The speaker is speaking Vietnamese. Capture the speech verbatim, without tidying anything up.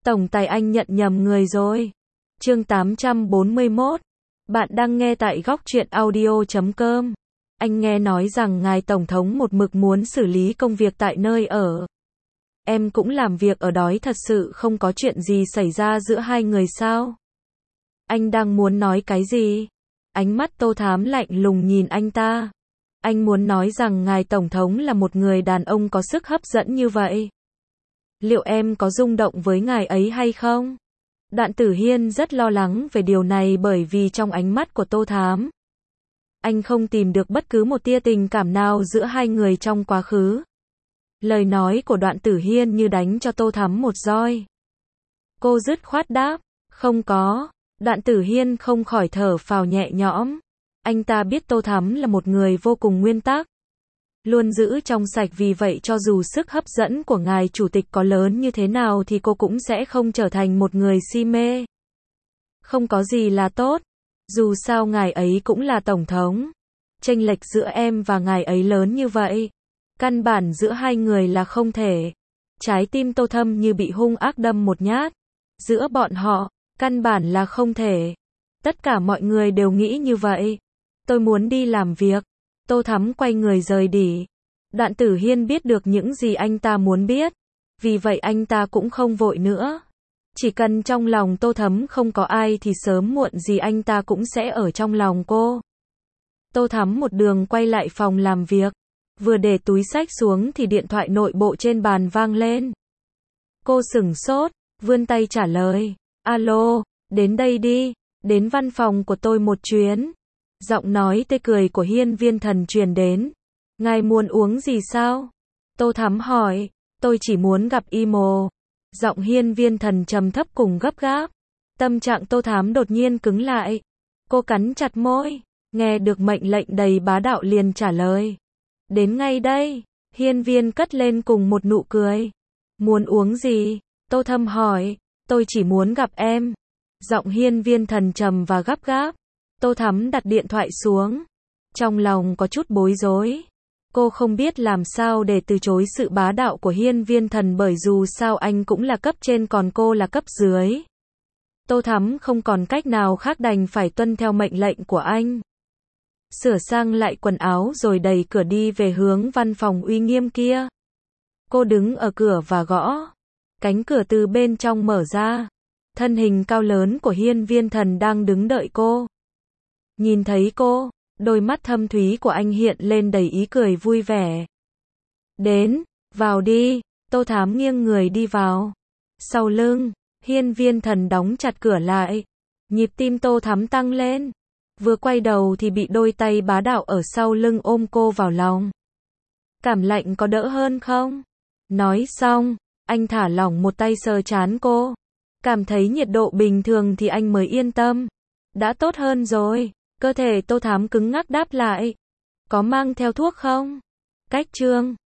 Tổng tài anh nhận nhầm người rồi. Chương tám trăm bốn mươi mốt. Bạn đang nghe tại góc truyện audio chấm com. Anh nghe nói rằng ngài Tổng thống một mực muốn xử lý công việc tại nơi ở. Em cũng làm việc ở đó, thật sự không có chuyện gì xảy ra giữa hai người sao? Anh đang muốn nói cái gì? Ánh mắt Tô Thám lạnh lùng nhìn anh ta. Anh muốn nói rằng ngài Tổng thống là một người đàn ông có sức hấp dẫn như vậy. Liệu em có rung động với ngài ấy hay không? Đạn Tử Hiên rất lo lắng về điều này bởi vì trong ánh mắt của Tô Thám, anh không tìm được bất cứ một tia tình cảm nào giữa hai người trong quá khứ. Lời nói của Đoạn Tử Hiên như đánh cho Tô Thám một roi. Cô dứt khoát đáp, không có. Đạn Tử Hiên không khỏi thở phào nhẹ nhõm. Anh ta biết Tô Thám là một người vô cùng nguyên tắc, luôn giữ trong sạch, vì vậy cho dù sức hấp dẫn của ngài chủ tịch có lớn như thế nào thì cô cũng sẽ không trở thành một người si mê. Không có gì là tốt, dù sao ngài ấy cũng là tổng thống. Chênh lệch giữa em và ngài ấy lớn như vậy, căn bản giữa hai người là không thể. Trái tim Tô Thâm như bị hung ác đâm một nhát. Giữa bọn họ, căn bản là không thể. Tất cả mọi người đều nghĩ như vậy. Tôi muốn đi làm việc. Tô Thắm quay người rời đi. Đạn Tử Hiên biết được những gì anh ta muốn biết, vì vậy anh ta cũng không vội nữa. Chỉ cần trong lòng Tô Thắm không có ai thì sớm muộn gì anh ta cũng sẽ ở trong lòng cô. Tô Thắm một đường quay lại phòng làm việc. Vừa để túi xách xuống thì điện thoại nội bộ trên bàn vang lên. Cô sửng sốt, vươn tay trả lời. Alo, đến đây đi, đến văn phòng của tôi một chuyến. Giọng nói tươi cười của Hiên Viên Thần truyền đến. Ngài muốn uống gì sao? Tô Thắm hỏi. Tôi chỉ muốn gặp Imo. Giọng Hiên Viên Thần trầm thấp cùng gấp gáp. Tâm trạng Tô Thắm đột nhiên cứng lại. Cô cắn chặt môi. Nghe được mệnh lệnh đầy bá đạo liền trả lời. Đến ngay đây. Hiên Viên cất lên cùng một nụ cười. Muốn uống gì? Tô Thâm hỏi. Tôi chỉ muốn gặp em. Giọng Hiên Viên Thần trầm và gấp gáp. Tô Thắm đặt điện thoại xuống. Trong lòng có chút bối rối. Cô không biết làm sao để từ chối sự bá đạo của Hiên Viên Thần, bởi dù sao anh cũng là cấp trên còn cô là cấp dưới. Tô Thắm không còn cách nào khác đành phải tuân theo mệnh lệnh của anh. Sửa sang lại quần áo rồi đẩy cửa đi về hướng văn phòng uy nghiêm kia. Cô đứng ở cửa và gõ. Cánh cửa từ bên trong mở ra. Thân hình cao lớn của Hiên Viên Thần đang đứng đợi cô. Nhìn thấy cô, đôi mắt thâm thúy của anh hiện lên đầy ý cười vui vẻ. Đến, vào đi. Tô Thám nghiêng người đi vào. Sau lưng, Hiên Viên Thần đóng chặt cửa lại. Nhịp tim Tô Thám tăng lên. Vừa quay đầu thì bị đôi tay bá đạo ở sau lưng ôm cô vào lòng. Cảm lạnh có đỡ hơn không? Nói xong, anh thả lỏng một tay sờ trán cô. Cảm thấy nhiệt độ bình thường thì anh mới yên tâm. Đã tốt hơn rồi. Cơ thể Tô Thám cứng ngắc đáp lại. Có mang theo thuốc không? Cách chương